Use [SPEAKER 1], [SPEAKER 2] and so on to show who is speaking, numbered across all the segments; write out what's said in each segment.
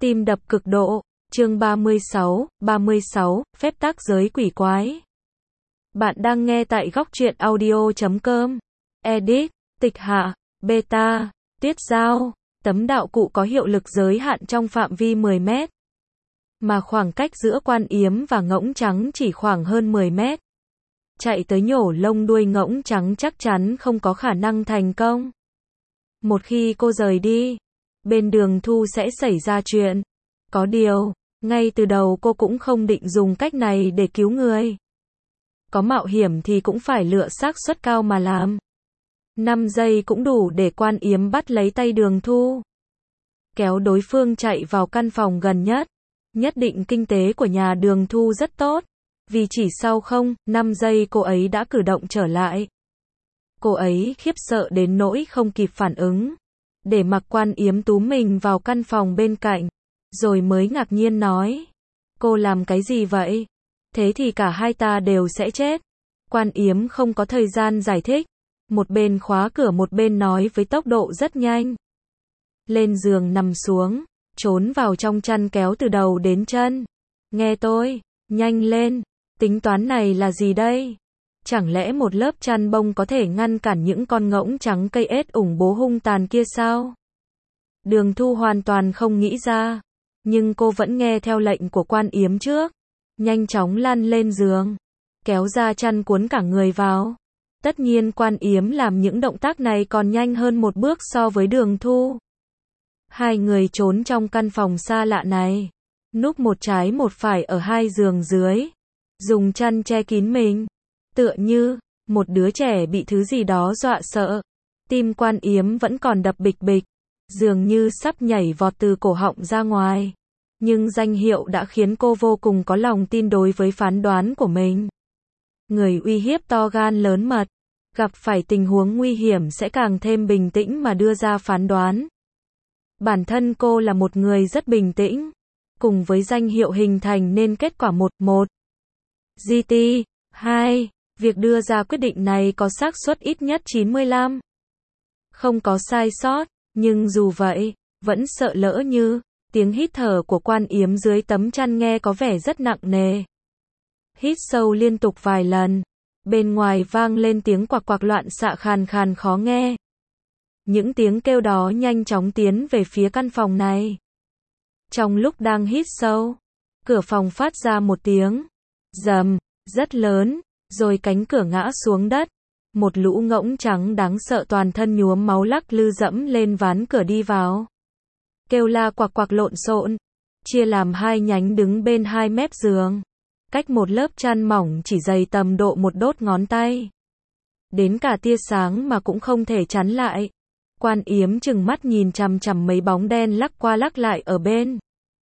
[SPEAKER 1] Tim đập cực độ. Chương 36, phép tắc giới quỷ quái. Bạn đang nghe tại góc truyện audio.com. Edit, Tịch Hạ, Beta, Tuyết Giao. Tấm đạo cụ có hiệu lực giới hạn trong phạm vi 10 mét. Mà khoảng cách giữa Quan Yếm và Ngỗng Trắng chỉ khoảng hơn 10 mét. Chạy tới nhổ lông đuôi Ngỗng Trắng chắc chắn không có khả năng thành công. Một khi cô rời đi, bên Đường Thu sẽ xảy ra chuyện. Có điều, ngay từ đầu cô cũng không định dùng cách này để cứu người. Có mạo hiểm thì cũng phải lựa xác suất cao mà làm. 5 giây cũng đủ để Quan Yếm bắt lấy tay Đường Thu. Kéo đối phương chạy vào căn phòng gần nhất. Nhất định kinh tế của nhà Đường Thu rất tốt. Vì chỉ sau 5 giây cô ấy đã cử động trở lại. Cô ấy khiếp sợ đến nỗi không kịp phản ứng. Để mặc Quan Yếm túm mình vào căn phòng bên cạnh. Rồi mới ngạc nhiên nói. Cô làm cái gì vậy? Thế thì cả hai ta đều sẽ chết. Quan Yếm không có thời gian giải thích. Một bên khóa cửa một bên nói với tốc độ rất nhanh. Lên giường nằm xuống. Trốn vào trong chăn kéo từ đầu đến chân. Nghe tôi. Nhanh lên. Tính toán này là gì đây? Chẳng lẽ một lớp chăn bông có thể ngăn cản những con ngỗng trắng cây ết ủng bố hung tàn kia sao? Đường Thu hoàn toàn không nghĩ ra. Nhưng cô vẫn nghe theo lệnh của Quan Yếm trước. Nhanh chóng lăn lên giường. Kéo ra chăn cuốn cả người vào. Tất nhiên Quan Yếm làm những động tác này còn nhanh hơn một bước so với Đường Thu. Hai người trốn trong căn phòng xa lạ này. Núp một trái một phải ở hai giường dưới. Dùng chăn che kín mình. Tựa như một đứa trẻ bị thứ gì đó dọa sợ. Tim Quan Yếm vẫn còn đập bịch bịch. Dường như sắp nhảy vọt từ cổ họng ra ngoài. Nhưng danh hiệu đã khiến cô vô cùng có lòng tin đối với phán đoán của mình. Người uy hiếp to gan lớn mật. Gặp phải tình huống nguy hiểm sẽ càng thêm bình tĩnh mà đưa ra phán đoán. Bản thân cô là một người rất bình tĩnh. Cùng với danh hiệu hình thành nên kết quả 1-1. GT 2. Việc đưa ra quyết định này có xác suất ít nhất 95. Không có sai sót. Nhưng dù vậy, vẫn sợ lỡ như. Tiếng hít thở của Quan Yếm dưới tấm chăn nghe có vẻ rất nặng nề. Hít sâu liên tục vài lần. Bên ngoài vang lên tiếng quạc quạc loạn xạ khàn khàn khó nghe. Những tiếng kêu đó nhanh chóng tiến về phía căn phòng này. Trong lúc đang hít sâu, cửa phòng phát ra một tiếng rầm, rất lớn, rồi cánh cửa ngã xuống đất. Một lũ ngỗng trắng đáng sợ toàn thân nhuốm máu lắc lư dẫm lên ván cửa đi vào. Kêu la quạc quạc lộn xộn, chia làm hai nhánh đứng bên hai mép giường. Cách một lớp chăn mỏng chỉ dày tầm độ một đốt ngón tay. Đến cả tia sáng mà cũng không thể chắn lại. Quan Yếm trừng mắt nhìn chằm chằm mấy bóng đen lắc qua lắc lại ở bên.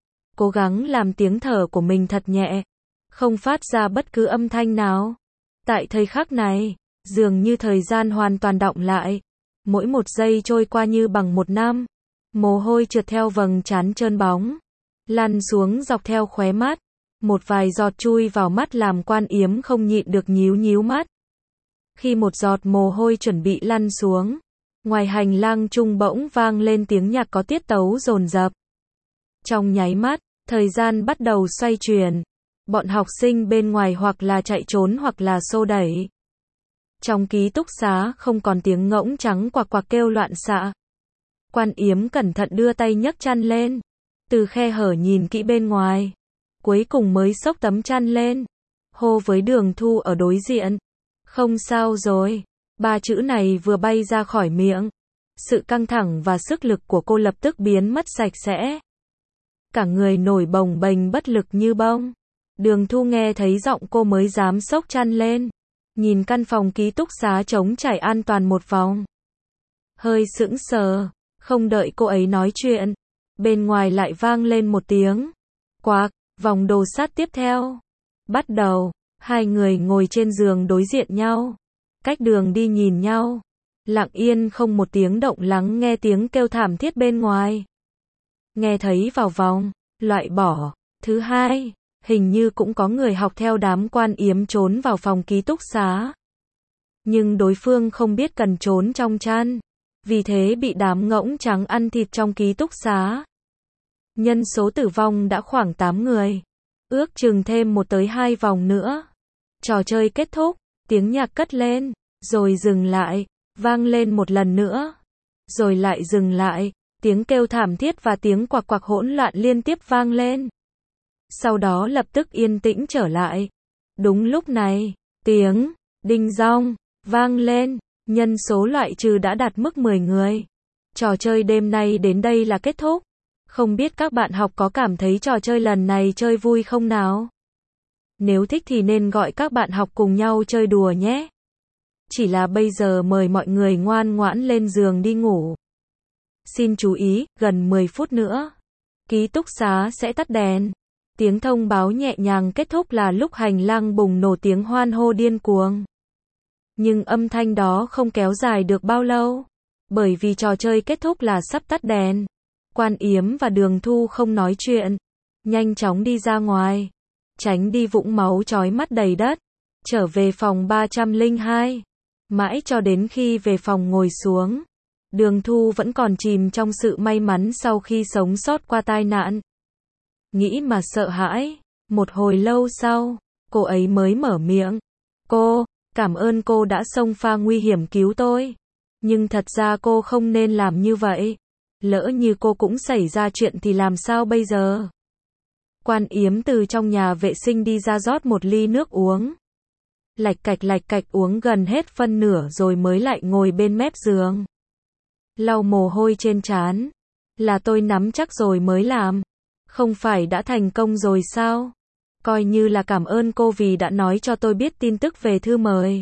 [SPEAKER 1] Cố gắng làm tiếng thở của mình thật nhẹ. Không phát ra bất cứ âm thanh nào. Tại thời khắc này, dường như thời gian hoàn toàn đọng lại. Mỗi một giây trôi qua như bằng một năm. Mồ hôi trượt theo vầng trán trơn bóng. Lăn xuống dọc theo khóe mắt. Một vài giọt chui vào mắt làm Quan Yếm không nhịn được nhíu nhíu mắt. Khi một giọt mồ hôi chuẩn bị lăn xuống, ngoài hành lang trung bỗng vang lên tiếng nhạc có tiết tấu dồn dập. Trong nháy mắt, thời gian bắt đầu xoay chuyển. Bọn học sinh bên ngoài hoặc là chạy trốn hoặc là xô đẩy. Trong ký túc xá không còn tiếng ngỗng trắng quạc quạc kêu loạn xạ. Quan Yếm cẩn thận đưa tay nhấc chăn lên. Từ khe hở nhìn kỹ bên ngoài. Cuối cùng mới xốc tấm chăn lên. Hô với Đường Thu ở đối diện. Không sao rồi. 3 chữ này vừa bay ra khỏi miệng. Sự căng thẳng và sức lực của cô lập tức biến mất sạch sẽ. Cả người nổi bồng bềnh bất lực như bông. Đường Thu nghe thấy giọng cô mới dám xốc chăn lên. Nhìn căn phòng ký túc xá trống trải an toàn một vòng. Hơi sững sờ. Không đợi cô ấy nói chuyện. Bên ngoài lại vang lên một tiếng quạc. Vòng đồ sát tiếp theo. Bắt đầu. Hai người ngồi trên giường đối diện nhau. Cách đường đi nhìn nhau. Lặng yên không một tiếng động lắng nghe tiếng kêu thảm thiết bên ngoài. Nghe thấy vào vòng. Loại bỏ. Thứ hai. Hình như cũng có người học theo đám Quan Yếm trốn vào phòng ký túc xá. Nhưng đối phương không biết cần trốn trong chăn. Vì thế bị đám ngỗng trắng ăn thịt trong ký túc xá. Nhân số tử vong đã khoảng 8 người. Ước chừng thêm 1 tới 2 vòng nữa. Trò chơi kết thúc, tiếng nhạc cất lên, rồi dừng lại, vang lên một lần nữa. Rồi lại dừng lại, tiếng kêu thảm thiết và tiếng quạc quạc hỗn loạn liên tiếp vang lên. Sau đó lập tức yên tĩnh trở lại. Đúng lúc này, tiếng đinh dong vang lên, nhân số loại trừ đã đạt mức 10 người. Trò chơi đêm nay đến đây là kết thúc. Không biết các bạn học có cảm thấy trò chơi lần này chơi vui không nào? Nếu thích thì nên gọi các bạn học cùng nhau chơi đùa nhé. Chỉ là bây giờ mời mọi người ngoan ngoãn lên giường đi ngủ. Xin chú ý, gần 10 phút nữa, ký túc xá sẽ tắt đèn. Tiếng thông báo nhẹ nhàng kết thúc là lúc hành lang bùng nổ tiếng hoan hô điên cuồng. Nhưng âm thanh đó không kéo dài được bao lâu. Bởi vì trò chơi kết thúc là sắp tắt đèn. Quan Yếm và Đường Thu không nói chuyện. Nhanh chóng đi ra ngoài. Tránh đi vũng máu chói mắt đầy đất. Trở về phòng 302. Mãi cho đến khi về phòng ngồi xuống. Đường Thu vẫn còn chìm trong sự may mắn sau khi sống sót qua tai nạn. Nghĩ mà sợ hãi. Một hồi lâu sau, cô ấy mới mở miệng. Cô, cảm ơn cô đã xông pha nguy hiểm cứu tôi. Nhưng thật ra cô không nên làm như vậy. Lỡ như cô cũng xảy ra chuyện thì làm sao bây giờ? Quan Yếm từ trong nhà vệ sinh đi ra rót một ly nước uống. Lạch cạch uống gần hết phân nửa rồi mới lại ngồi bên mép giường. Lau mồ hôi trên trán. Là tôi nắm chắc rồi mới làm. Không phải đã thành công rồi sao? Coi như là cảm ơn cô vì đã nói cho tôi biết tin tức về thư mời.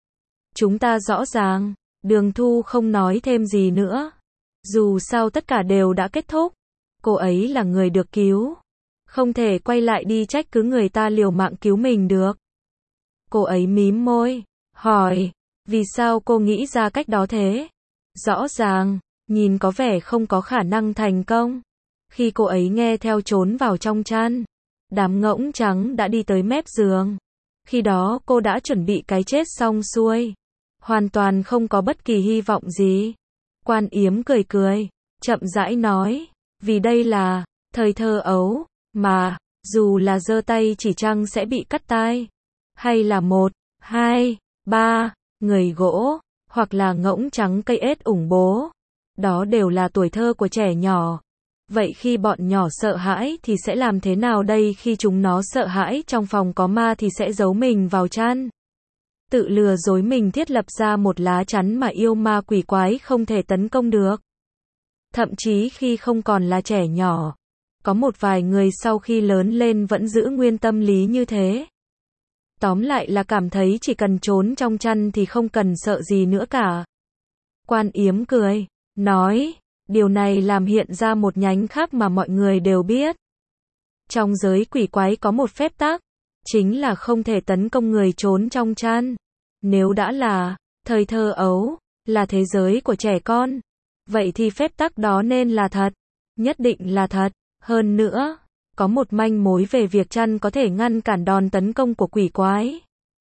[SPEAKER 1] Chúng ta rõ ràng. Đường Thu không nói thêm gì nữa. Dù sao tất cả đều đã kết thúc. Cô ấy là người được cứu. Không thể quay lại đi trách cứ người ta liều mạng cứu mình được. Cô ấy mím môi, hỏi, vì sao cô nghĩ ra cách đó thế? Rõ ràng, nhìn có vẻ không có khả năng thành công. Khi cô ấy nghe theo trốn vào trong chăn, đám ngỗng trắng đã đi tới mép giường. Khi đó cô đã chuẩn bị cái chết xong xuôi. Hoàn toàn không có bất kỳ hy vọng gì. Quan Yếm cười cười, chậm rãi nói, vì đây là thời thơ ấu, mà, dù là giơ tay chỉ chăng sẽ bị cắt tai. Hay là 1, 2, 3, người gỗ, hoặc là ngỗng trắng cây ết ủng bố. Đó đều là tuổi thơ của trẻ nhỏ. Vậy khi bọn nhỏ sợ hãi thì sẽ làm thế nào đây? Khi chúng nó sợ hãi trong phòng có ma thì sẽ giấu mình vào chăn. Tự lừa dối mình thiết lập ra một lá chắn mà yêu ma quỷ quái không thể tấn công được. Thậm chí khi không còn là trẻ nhỏ, có một vài người sau khi lớn lên vẫn giữ nguyên tâm lý như thế. Tóm lại là cảm thấy chỉ cần trốn trong chăn thì không cần sợ gì nữa cả. Quan Yếm cười, nói, điều này làm hiện ra một nhánh khác mà mọi người đều biết. Trong giới quỷ quái có một phép tắc, chính là không thể tấn công người trốn trong chăn. Nếu đã là thời thơ ấu, là thế giới của trẻ con, vậy thì phép tắc đó nên là thật, nhất định là thật. Hơn nữa, có một manh mối về việc chăn có thể ngăn cản đòn tấn công của quỷ quái.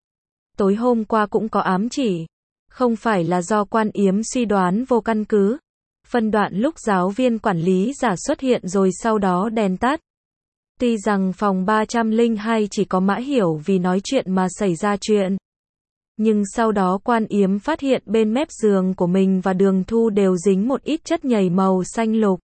[SPEAKER 1] Tối hôm qua cũng có ám chỉ, không phải là do Quan Yếm suy đoán vô căn cứ. Phân đoạn lúc giáo viên quản lý giả xuất hiện rồi sau đó đèn tắt. Tuy rằng phòng 302 chỉ có Mã Hiểu vì nói chuyện mà xảy ra chuyện. Nhưng sau đó Quan Yếm phát hiện bên mép giường của mình và Đường Thu đều dính một ít chất nhầy màu xanh lục.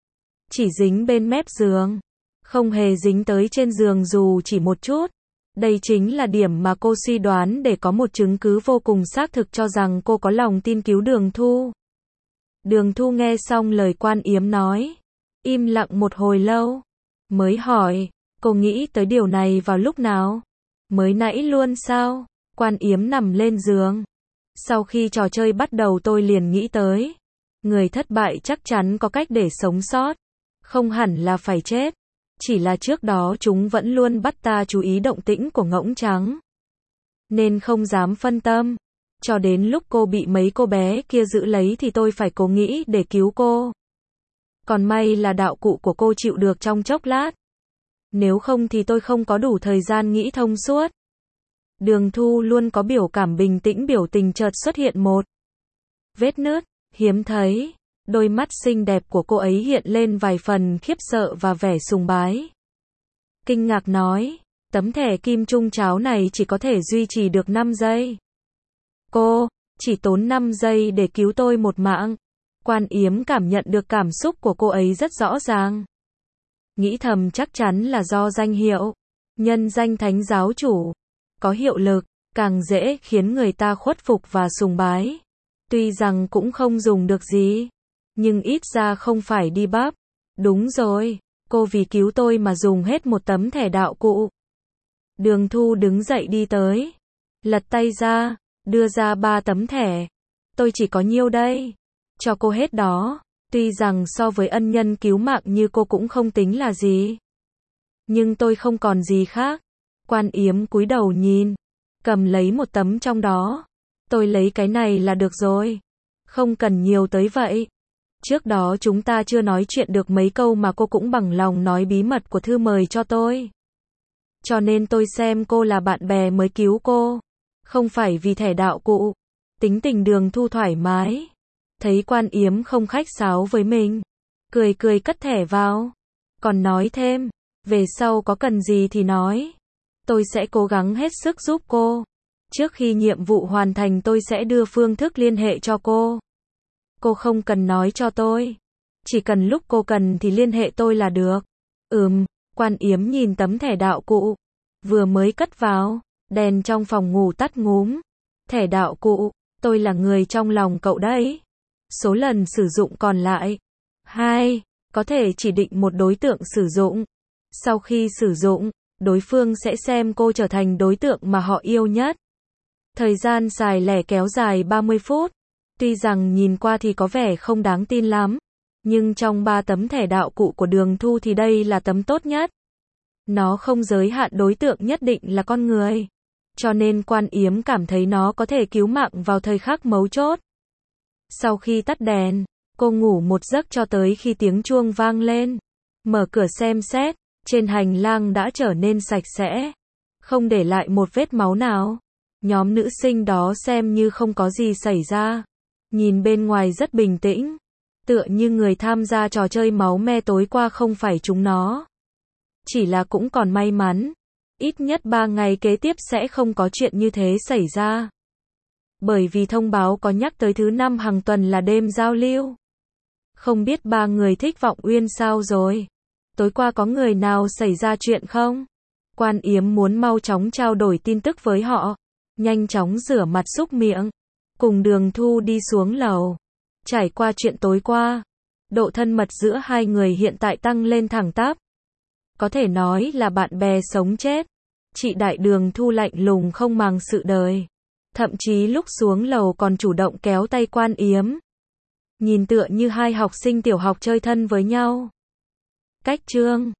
[SPEAKER 1] Chỉ dính bên mép giường, không hề dính tới trên giường dù chỉ một chút. Đây chính là điểm mà cô suy đoán để có một chứng cứ vô cùng xác thực cho rằng cô có lòng tin cứu Đường Thu. Đường Thu nghe xong lời Quan Yếm nói, im lặng một hồi lâu, mới hỏi, cô nghĩ tới điều này vào lúc nào? Mới nãy luôn sao? Quan Yếm nằm lên giường. Sau khi trò chơi bắt đầu tôi liền nghĩ tới. Người thất bại chắc chắn có cách để sống sót. Không hẳn là phải chết. Chỉ là trước đó chúng vẫn luôn bắt ta chú ý động tĩnh của ngỗng trắng. Nên không dám phân tâm. Cho đến lúc cô bị mấy cô bé kia giữ lấy thì tôi phải cố nghĩ để cứu cô. Còn may là đạo cụ của cô chịu được trong chốc lát. Nếu không thì tôi không có đủ thời gian nghĩ thông suốt. Đường Thu luôn có biểu cảm bình tĩnh, biểu tình chợt xuất hiện một vết nứt, hiếm thấy. Đôi mắt xinh đẹp của cô ấy hiện lên vài phần khiếp sợ và vẻ sùng bái. Kinh ngạc nói, tấm thẻ kim trung cháo này chỉ có thể duy trì được 5 giây. Cô, chỉ tốn 5 giây để cứu tôi một mạng. Quan Yếm cảm nhận được cảm xúc của cô ấy rất rõ ràng. Nghĩ thầm chắc chắn là do danh hiệu, nhân danh thánh giáo chủ, có hiệu lực, càng dễ khiến người ta khuất phục và sùng bái. Tuy rằng cũng không dùng được gì, nhưng ít ra không phải đi bắp. Đúng rồi, cô vì cứu tôi mà dùng hết một tấm thẻ đạo cụ. Đường Thu đứng dậy đi tới, lật tay ra, đưa ra 3 tấm thẻ. Tôi chỉ có nhiêu đây? Cho cô hết đó. Tuy rằng so với ân nhân cứu mạng như cô cũng không tính là gì, nhưng tôi không còn gì khác. Quan Yếm cúi đầu nhìn, cầm lấy một tấm trong đó. Tôi lấy cái này là được rồi. Không cần nhiều tới vậy. Trước đó chúng ta chưa nói chuyện được mấy câu mà cô cũng bằng lòng nói bí mật của thư mời cho tôi. Cho nên tôi xem cô là bạn bè mới cứu cô, không phải vì thẻ đạo cụ. Tính tình Đường Thu thoải mái. Thấy Quan Yếm không khách sáo với mình, cười cười cất thẻ vào. Còn nói thêm, về sau có cần gì thì nói. Tôi sẽ cố gắng hết sức giúp cô. Trước khi nhiệm vụ hoàn thành tôi sẽ đưa phương thức liên hệ cho cô. Cô không cần nói cho tôi. Chỉ cần lúc cô cần thì liên hệ tôi là được. Quan Yếm nhìn tấm thẻ đạo cụ. Vừa mới cất vào, đèn trong phòng ngủ tắt ngúm. Thẻ đạo cụ, tôi là người trong lòng cậu đấy. Số lần sử dụng còn lại 2, có thể chỉ định một đối tượng sử dụng. Sau khi sử dụng, đối phương sẽ xem cô trở thành đối tượng mà họ yêu nhất. Thời gian xài lẻ kéo dài 30 phút. Tuy rằng nhìn qua thì có vẻ không đáng tin lắm, nhưng trong 3 tấm thẻ đạo cụ của Đường Thu thì đây là tấm tốt nhất. Nó không giới hạn đối tượng nhất định là con người, cho nên Quan Yếm cảm thấy nó có thể cứu mạng vào thời khắc mấu chốt. Sau khi tắt đèn, cô ngủ một giấc cho tới khi tiếng chuông vang lên. Mở cửa xem xét, trên hành lang đã trở nên sạch sẽ, không để lại một vết máu nào. Nhóm nữ sinh đó xem như không có gì xảy ra. Nhìn bên ngoài rất bình tĩnh, tựa như người tham gia trò chơi máu me tối qua không phải chúng nó. Chỉ là cũng còn may mắn, ít nhất 3 ngày kế tiếp sẽ không có chuyện như thế xảy ra. Bởi vì thông báo có nhắc tới thứ 5 hàng tuần là đêm giao lưu. Không biết 3 người thích Vọng Uyên sao rồi? Tối qua có người nào xảy ra chuyện không? Quan Yếm muốn mau chóng trao đổi tin tức với họ, nhanh chóng rửa mặt súc miệng, cùng Đường Thu đi xuống lầu. Trải qua chuyện tối qua, độ thân mật giữa hai người hiện tại tăng lên thẳng tắp. Có thể nói là bạn bè sống chết. Chị đại Đường Thu lạnh lùng không màng sự đời. Thậm chí lúc xuống lầu còn chủ động kéo tay Quan Yếm. Nhìn tựa như hai học sinh tiểu học chơi thân với nhau. Cách chương